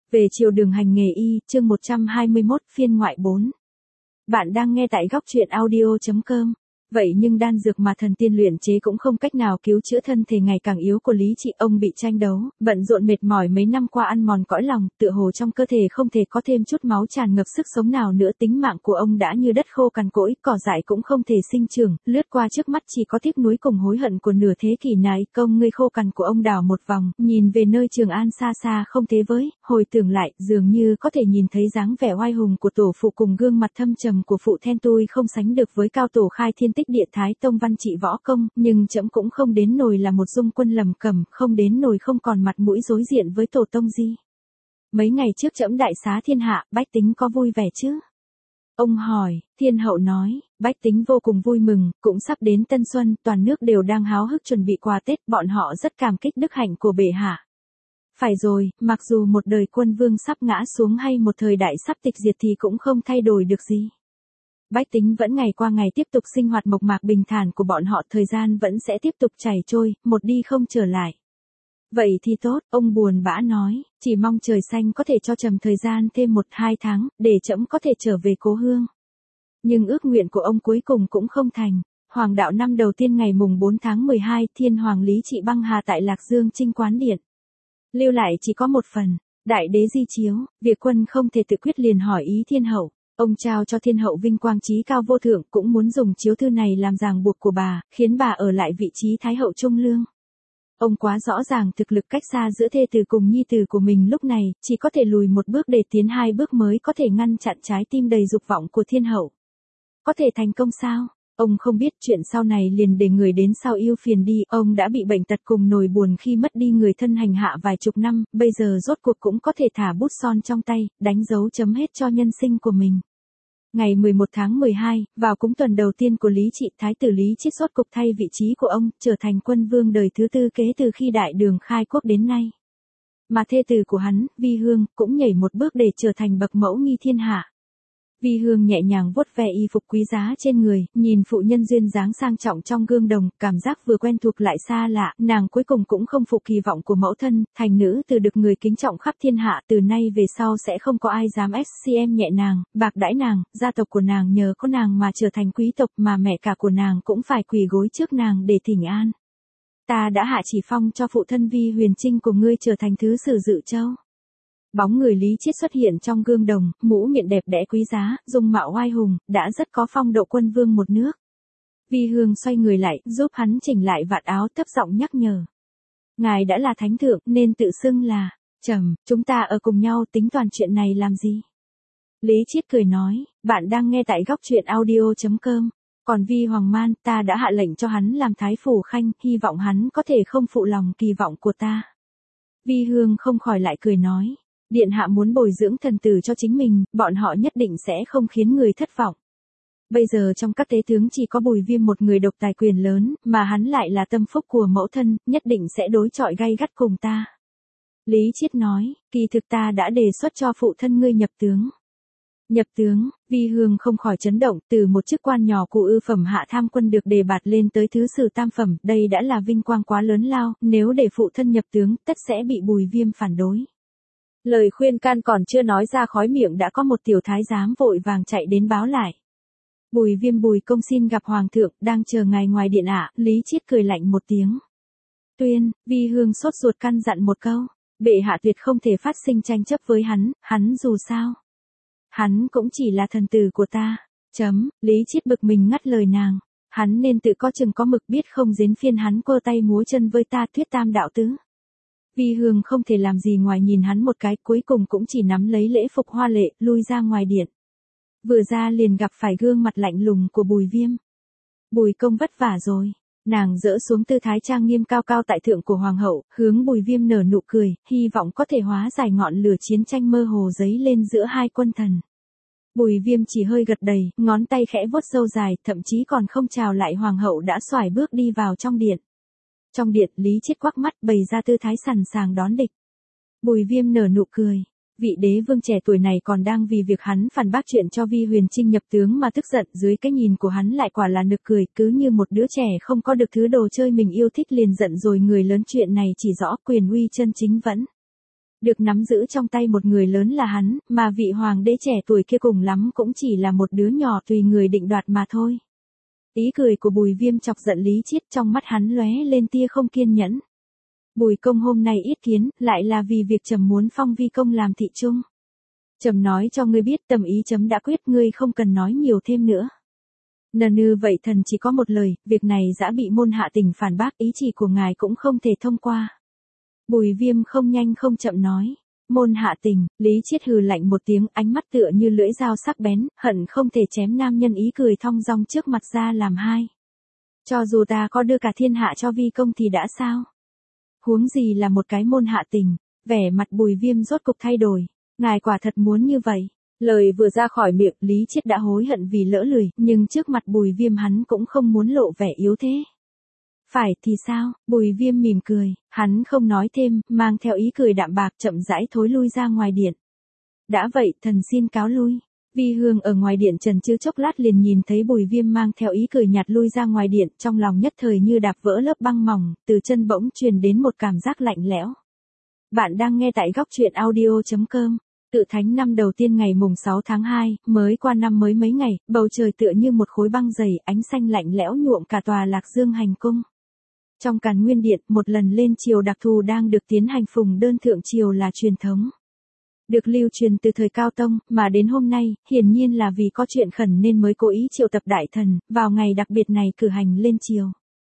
Về chiều đường hành nghề y, chương 121, phiên ngoại 4. Bạn đang nghe tại góc truyện audio.com. Vậy nhưng đan dược mà thần tiên luyện chế cũng không cách nào cứu chữa thân thể ngày càng yếu của Lý Trị. Ông bị tranh đấu, bận rộn mệt mỏi mấy năm qua, ăn mòn cõi lòng, tựa hồ trong cơ thể không thể có thêm chút máu tràn ngập sức sống nào nữa. Tính mạng của ông đã như đất khô cằn cỗi, cỏ dại cũng không thể sinh trưởng, lướt qua trước mắt chỉ có tiếc nuối cùng hối hận của nửa thế kỷ này. Công người khô cằn của ông đảo một vòng, nhìn về nơi Trường An xa xa không thế với, hồi tưởng lại, dường như có thể nhìn thấy dáng vẻ oai hùng của tổ phụ cùng gương mặt thâm trầm của phụ then tui không sánh được với cao tổ khai thiên tích địa Thái Tông văn trị võ công, nhưng trẫm cũng không đến nổi là một dung quân lầm cầm, không đến nổi không còn mặt mũi đối diện với tổ tông gì. Mấy ngày trước trẫm đại xá thiên hạ, bách tính có vui vẻ chứ? Ông hỏi. Thiên hậu nói, bách tính vô cùng vui mừng, cũng sắp đến Tân Xuân, toàn nước đều đang háo hức chuẩn bị quà Tết, bọn họ rất cảm kích đức hạnh của bệ hạ. Phải rồi, mặc dù một đời quân vương sắp ngã xuống hay một thời đại sắp tịch diệt thì cũng không thay đổi được gì. Bách tính vẫn ngày qua ngày tiếp tục sinh hoạt mộc mạc bình thản của bọn họ, thời gian vẫn sẽ tiếp tục chảy trôi, một đi không trở lại. Vậy thì tốt, ông buồn bã nói, chỉ mong trời xanh có thể cho trẫm thời gian thêm 1-2 tháng, để trẫm có thể trở về cố hương. Nhưng ước nguyện của ông cuối cùng cũng không thành. Hoàng đạo năm đầu tiên ngày mùng 4 tháng 12, Thiên Hoàng Lý Trị băng hà tại Lạc Dương Trinh Quán Điện. Lưu lại chỉ có một phần, đại đế di chiếu, việc quân không thể tự quyết liền hỏi ý thiên hậu. Ông trao cho thiên hậu vinh quang chí cao vô thượng, cũng muốn dùng chiếu thư này làm ràng buộc của bà, khiến bà ở lại vị trí thái hậu trung lương. Ông quá rõ ràng thực lực cách xa giữa thê tử cùng nhi tử của mình lúc này, chỉ có thể lùi một bước để tiến 2 bước mới có thể ngăn chặn trái tim đầy dục vọng của thiên hậu. Có thể thành công sao? Ông không biết, chuyện sau này liền để người đến sau yêu phiền đi. Ông đã bị bệnh tật cùng nỗi buồn khi mất đi người thân hành hạ vài chục năm, bây giờ rốt cuộc cũng có thể thả bút son trong tay, đánh dấu chấm hết cho nhân sinh của mình. Ngày 11 tháng 12, vào cúng tuần đầu tiên của Lý Trị, Thái tử Lý Chiết rốt cục thay vị trí của ông, trở thành quân vương đời thứ 4 kế từ khi đại đường khai quốc đến nay. Mà thê tử của hắn, Vi Hương, cũng nhảy một bước để trở thành bậc mẫu nghi thiên hạ. Vi Hương nhẹ nhàng vuốt ve y phục quý giá trên người, nhìn phụ nhân duyên dáng sang trọng trong gương đồng, cảm giác vừa quen thuộc lại xa lạ, nàng cuối cùng cũng không phụ kỳ vọng của mẫu thân, thành nữ từ được người kính trọng khắp thiên hạ, từ nay về sau sẽ không có ai dám SCM nhẹ nàng, bạc đãi nàng, gia tộc của nàng nhờ có nàng mà trở thành quý tộc, mà mẹ cả của nàng cũng phải quỳ gối trước nàng để thỉnh an. Ta đã hạ chỉ phong cho phụ thân Vi Huyền Trinh của ngươi trở thành thứ sử Dự Châu. Bóng người Lý Chiết xuất hiện trong gương đồng, mũ miệng đẹp đẽ quý giá, dung mạo oai hùng, đã rất có phong độ quân vương một nước. Vi Hương xoay người lại, giúp hắn chỉnh lại vạt áo, thấp giọng nhắc nhở. Ngài đã là thánh thượng, nên tự xưng là Trầm, chúng ta ở cùng nhau, tính toàn chuyện này làm gì? Lý Chiết cười nói, bạn đang nghe tại góc truyện audio.com. Còn Vi Hoàng Man, ta đã hạ lệnh cho hắn làm thái phủ khanh, hy vọng hắn có thể không phụ lòng kỳ vọng của ta. Vi Hương không khỏi lại cười nói. Điện hạ muốn bồi dưỡng thần tử cho chính mình, bọn họ nhất định sẽ không khiến người thất vọng. Bây giờ trong các tế tướng chỉ có Bùi Viêm một người độc tài quyền lớn, mà hắn lại là tâm phúc của mẫu thân, nhất định sẽ đối chọi gay gắt cùng ta. Lý Chiết nói, kỳ thực ta đã đề xuất cho phụ thân ngươi nhập tướng. Nhập tướng, Vi Hương không khỏi chấn động, từ một chức quan nhỏ cụ ư phẩm hạ tham quân được đề bạt lên tới thứ sử tam phẩm, đây đã là vinh quang quá lớn lao, nếu để phụ thân nhập tướng, tất sẽ bị Bùi Viêm phản đối. Lời khuyên can còn chưa nói ra khói miệng đã có một tiểu thái giám vội vàng chạy đến báo lại. Bùi Viêm Bùi công xin gặp hoàng thượng, đang chờ ngài ngoài điện ạ. Lý Chiết cười lạnh một tiếng. Tuyên, Vi Hương sốt ruột căn dặn một câu, bệ hạ tuyệt không thể phát sinh tranh chấp với hắn dù sao. Hắn cũng chỉ là thần tử của ta. Lý Chiết bực mình ngắt lời nàng. Hắn nên tự có chừng có mực, biết không đến phiên hắn quơ tay múa chân với ta thuyết tam đạo tứ. Vi Hương không thể làm gì ngoài nhìn hắn một cái, cuối cùng cũng chỉ nắm lấy lễ phục hoa lệ, lui ra ngoài điện. Vừa ra liền gặp phải gương mặt lạnh lùng của Bùi Viêm. Bùi công vất vả rồi. Nàng dỡ xuống tư thái trang nghiêm cao cao tại thượng của hoàng hậu, hướng Bùi Viêm nở nụ cười, hy vọng có thể hóa giải ngọn lửa chiến tranh mơ hồ dấy lên giữa hai quân thần. Bùi Viêm chỉ hơi gật đầy, ngón tay khẽ vuốt râu dài, thậm chí còn không chào lại hoàng hậu đã xoải bước đi vào trong điện. Trong điện, Lý Chiết quắc mắt bày ra tư thái sẵn sàng đón địch. Bùi Viêm nở nụ cười. Vị đế vương trẻ tuổi này còn đang vì việc hắn phản bác chuyện cho Vi Huyền Trinh nhập tướng mà tức giận, dưới cái nhìn của hắn lại quả là nực cười, cứ như một đứa trẻ không có được thứ đồ chơi mình yêu thích liền giận rồi. Người lớn chuyện này chỉ rõ quyền uy chân chính vẫn Được nắm giữ trong tay một người lớn là hắn, mà vị hoàng đế trẻ tuổi kia cùng lắm cũng chỉ là một đứa nhỏ tùy người định đoạt mà thôi. Ý cười của Bùi Viêm chọc giận Lý Chiết, trong mắt hắn lóe lên tia không kiên nhẫn. Bùi công hôm nay ít kiến, lại là vì việc trẫm muốn phong Vi công làm thị trung. Trẫm nói cho ngươi biết, tâm ý chấm đã quyết, ngươi không cần nói nhiều thêm nữa. Nư vậy thần chỉ có một lời, việc này đã bị môn hạ tỉnh phản bác, ý chỉ của ngài cũng không thể thông qua. Bùi Viêm không nhanh không chậm nói. Môn hạ tình, Lý Chiết hừ lạnh một tiếng, ánh mắt tựa như lưỡi dao sắc bén, hận không thể chém nam nhân ý cười thong dong trước mặt ra làm hai. Cho dù ta có đưa cả thiên hạ cho Vi công thì đã sao? Huống gì là một cái môn hạ tình, vẻ mặt Bùi Viêm rốt cục thay đổi. Ngài quả thật muốn như vậy. Lời vừa ra khỏi miệng, Lý Chiết đã hối hận vì lỡ lời, nhưng trước mặt Bùi Viêm hắn cũng không muốn lộ vẻ yếu thế. Phải thì sao? Bùi Viêm mỉm cười, hắn không nói thêm, mang theo ý cười đạm bạc chậm rãi thối lui ra ngoài điện. Đã vậy, thần xin cáo lui. Vi Hương ở ngoài điện trần chừ chốc lát liền nhìn thấy Bùi Viêm mang theo ý cười nhạt lui ra ngoài điện, trong lòng nhất thời như đạp vỡ lớp băng mỏng, từ chân bỗng truyền đến một cảm giác lạnh lẽo. Bạn đang nghe tại góc truyện audio.com. Tự thánh năm đầu tiên ngày mùng 6 tháng 2, mới qua năm mới mấy ngày, bầu trời tựa như một khối băng dày, ánh xanh lạnh lẽo nhuộm cả tòa Lạc Dương hành cung. Trong Càn Nguyên Điện, một lần lên triều đặc thù đang được tiến hành, phùng đơn thượng triều là truyền thống. Được lưu truyền từ thời Cao Tông, mà đến hôm nay, hiển nhiên là vì có chuyện khẩn nên mới cố ý triệu tập đại thần, vào ngày đặc biệt này cử hành lên triều.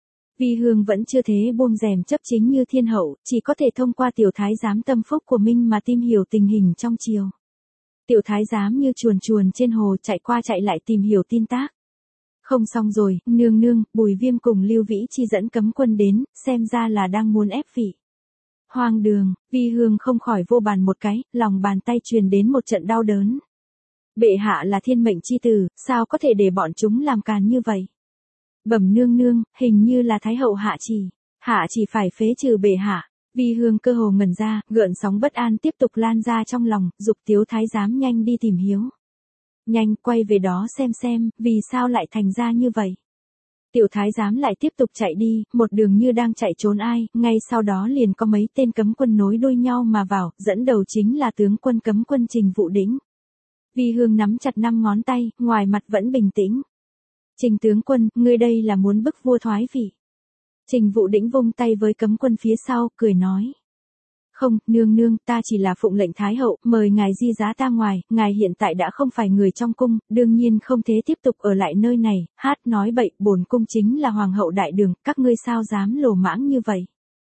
Vi Hương vẫn chưa thế buông rèm chấp chính như thiên hậu, chỉ có thể thông qua tiểu thái giám tâm phúc của mình mà tìm hiểu tình hình trong triều. Tiểu thái giám như chuồn chuồn trên hồ chạy qua chạy lại tìm hiểu tin tác. Không xong rồi, nương nương, Bùi Viêm cùng Lưu Vĩ Chi dẫn cấm quân đến, xem ra là đang muốn ép vị. Hoang đường, Vi Hương không khỏi vô bàn một cái, lòng bàn tay truyền đến một trận đau đớn. Bệ hạ là thiên mệnh chi tử, sao có thể để bọn chúng làm càn như vậy? Bẩm nương nương, hình như là Thái hậu hạ chỉ phải phế trừ bệ hạ. Vi Hương cơ hồ ngẩn ra, gợn sóng bất an tiếp tục lan ra trong lòng, giục Tiếu thái giám nhanh đi tìm hiếu. Nhanh quay về đó xem, vì sao lại thành ra như vậy. Tiểu thái giám lại tiếp tục chạy đi, một đường như đang chạy trốn ai, ngay sau đó liền có mấy tên cấm quân nối đuôi nhau mà vào, dẫn đầu chính là tướng quân cấm quân Trình Vụ Đĩnh. Vi Hương nắm chặt 5 ngón tay, ngoài mặt vẫn bình tĩnh. Trình tướng quân, ngươi đây là muốn bức vua thoái vị. Trình Vụ Đĩnh vung tay với cấm quân phía sau, cười nói. Không, nương nương, ta chỉ là phụng lệnh Thái hậu, mời ngài di giá ta ngoài, ngài hiện tại đã không phải người trong cung, đương nhiên không thể tiếp tục ở lại nơi này, nói bậy, bổn cung chính là hoàng hậu đại đường, các ngươi sao dám lồ mãng như vậy.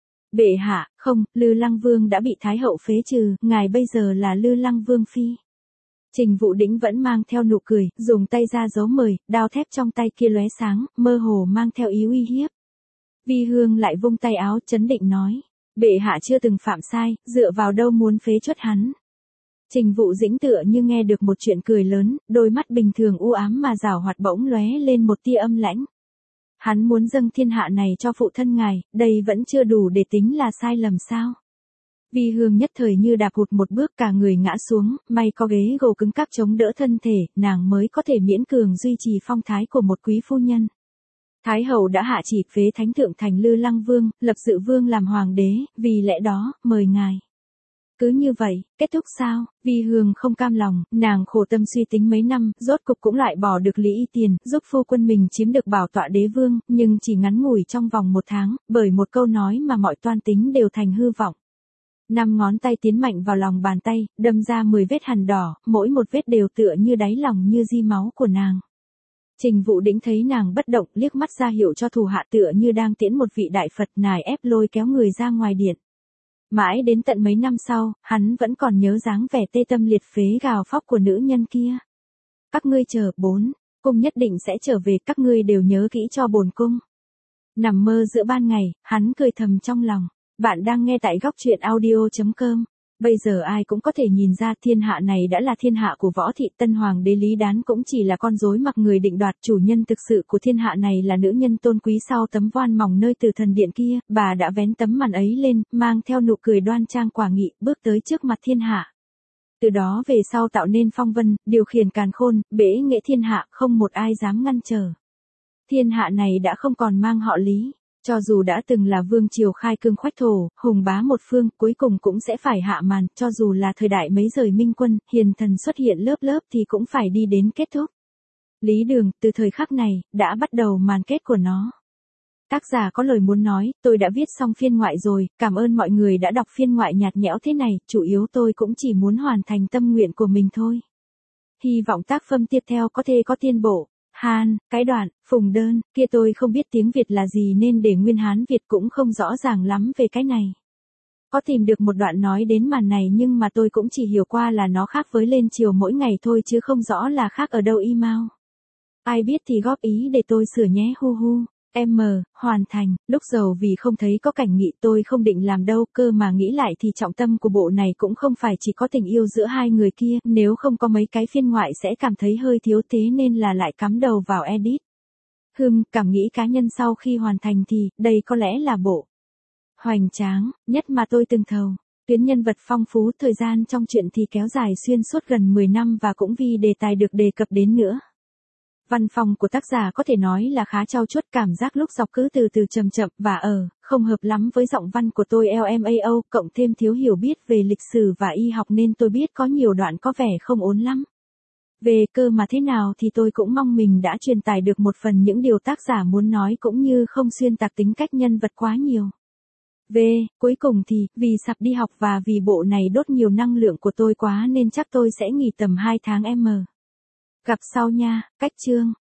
Bệ hạ, không, Lư Lăng Vương đã bị Thái hậu phế trừ, ngài bây giờ là Lư Lăng Vương phi. Trình Vụ Đĩnh vẫn mang theo nụ cười, dùng tay ra dấu mời, đao thép trong tay kia lóe sáng, mơ hồ mang theo ý uy hiếp. Vi Hương lại vung tay áo trấn định nói. Bệ hạ chưa từng phạm sai, dựa vào đâu muốn phế truất hắn. Trình Vụ Dĩnh tựa như nghe được một chuyện cười lớn, đôi mắt bình thường u ám mà giảo hoạt bỗng lóe lên một tia âm lãnh. Hắn muốn dâng thiên hạ này cho phụ thân ngài, đây vẫn chưa đủ để tính là sai lầm sao. Vi Hương nhất thời như đạp hụt một bước, cả người ngã xuống, may có ghế gỗ cứng cáp chống đỡ thân thể, nàng mới có thể miễn cường duy trì phong thái của một quý phu nhân. Thái hậu đã hạ chỉ phế thánh thượng thành Lư Lăng Vương, lập Dự Vương làm hoàng đế, vì lẽ đó, mời ngài. Cứ như vậy, kết thúc sao? Vi Hương không cam lòng, nàng khổ tâm suy tính mấy năm, rốt cục cũng lại bỏ được Lý Y Tiền, giúp phu quân mình chiếm được bảo tọa đế vương, nhưng chỉ ngắn ngủi trong vòng 1 tháng, bởi một câu nói mà mọi toan tính đều thành hư vọng. 5 ngón tay tiến mạnh vào lòng bàn tay, đâm ra 10 vết hằn đỏ, mỗi một vết đều tựa như đáy lòng như di máu của nàng. Trình Vụ Đĩnh thấy nàng bất động, liếc mắt ra hiệu cho thủ hạ tựa như đang tiễn một vị đại Phật, nài ép lôi kéo người ra ngoài điện. Mãi đến tận mấy năm sau, hắn vẫn còn nhớ dáng vẻ tê tâm liệt phế gào khóc của nữ nhân kia. Các ngươi chờ, cung nhất định sẽ trở về, các ngươi đều nhớ kỹ cho bổn cung. Nằm mơ giữa ban ngày, hắn cười thầm trong lòng. Bạn đang nghe tại góc truyện audio.com. Bây giờ ai cũng có thể nhìn ra thiên hạ này đã là thiên hạ của Võ Thị, tân hoàng đế Lý Đán cũng chỉ là con rối mặc người định đoạt, chủ nhân thực sự của thiên hạ này là nữ nhân tôn quý sau tấm voan mỏng nơi từ thần điện kia, bà đã vén tấm màn ấy lên, mang theo nụ cười đoan trang quả nghị, bước tới trước mặt thiên hạ. Từ đó về sau tạo nên phong vân, điều khiển càn khôn, bể nghệ thiên hạ, không một ai dám ngăn trở. Thiên hạ này đã không còn mang họ Lý. Cho dù đã từng là vương triều khai cương khoách thổ, hùng bá một phương, cuối cùng cũng sẽ phải hạ màn, cho dù là thời đại mấy rời minh quân, hiền thần xuất hiện lớp lớp thì cũng phải đi đến kết thúc. Lý Đường, từ thời khắc này, đã bắt đầu màn kết của nó. Tác giả có lời muốn nói, tôi đã viết xong phiên ngoại rồi, cảm ơn mọi người đã đọc phiên ngoại nhạt nhẽo thế này, chủ yếu tôi cũng chỉ muốn hoàn thành tâm nguyện của mình thôi. Hy vọng tác phẩm tiếp theo có thể có tiến bộ. Hán, cái đoạn, phùng đơn, kia tôi không biết tiếng Việt là gì nên để nguyên Hán Việt cũng không rõ ràng lắm về cái này. Có tìm được một đoạn nói đến màn này nhưng mà tôi cũng chỉ hiểu qua là nó khác với lên chiều mỗi ngày thôi chứ không rõ là khác ở đâu email. Ai biết thì góp ý để tôi sửa nhé hu hu. Hoàn thành, lúc giàu vì không thấy có cảnh nghị tôi không định làm đâu, cơ mà nghĩ lại thì trọng tâm của bộ này cũng không phải chỉ có tình yêu giữa hai người kia, nếu không có mấy cái phiên ngoại sẽ cảm thấy hơi thiếu thế nên là lại cắm đầu vào edit. Cảm nghĩ cá nhân sau khi hoàn thành thì, đây có lẽ là bộ hoành tráng nhất mà tôi từng thầu. Tuyến nhân vật phong phú, thời gian trong truyện thì kéo dài xuyên suốt gần 10 năm và cũng vì đề tài được đề cập đến nữa. Văn phòng của tác giả có thể nói là khá trau chuốt, cảm giác lúc đọc cứ từ từ chậm chậm và không hợp lắm với giọng văn của tôi LMAO, cộng thêm thiếu hiểu biết về lịch sử và y học nên tôi biết có nhiều đoạn có vẻ không ổn lắm. Về cơ mà thế nào thì tôi cũng mong mình đã truyền tải được một phần những điều tác giả muốn nói cũng như không xuyên tạc tính cách nhân vật quá nhiều. Cuối cùng thì, vì sắp đi học và vì bộ này đốt nhiều năng lượng của tôi quá nên chắc tôi sẽ nghỉ tầm 2 tháng Gặp sau nha, cách chương.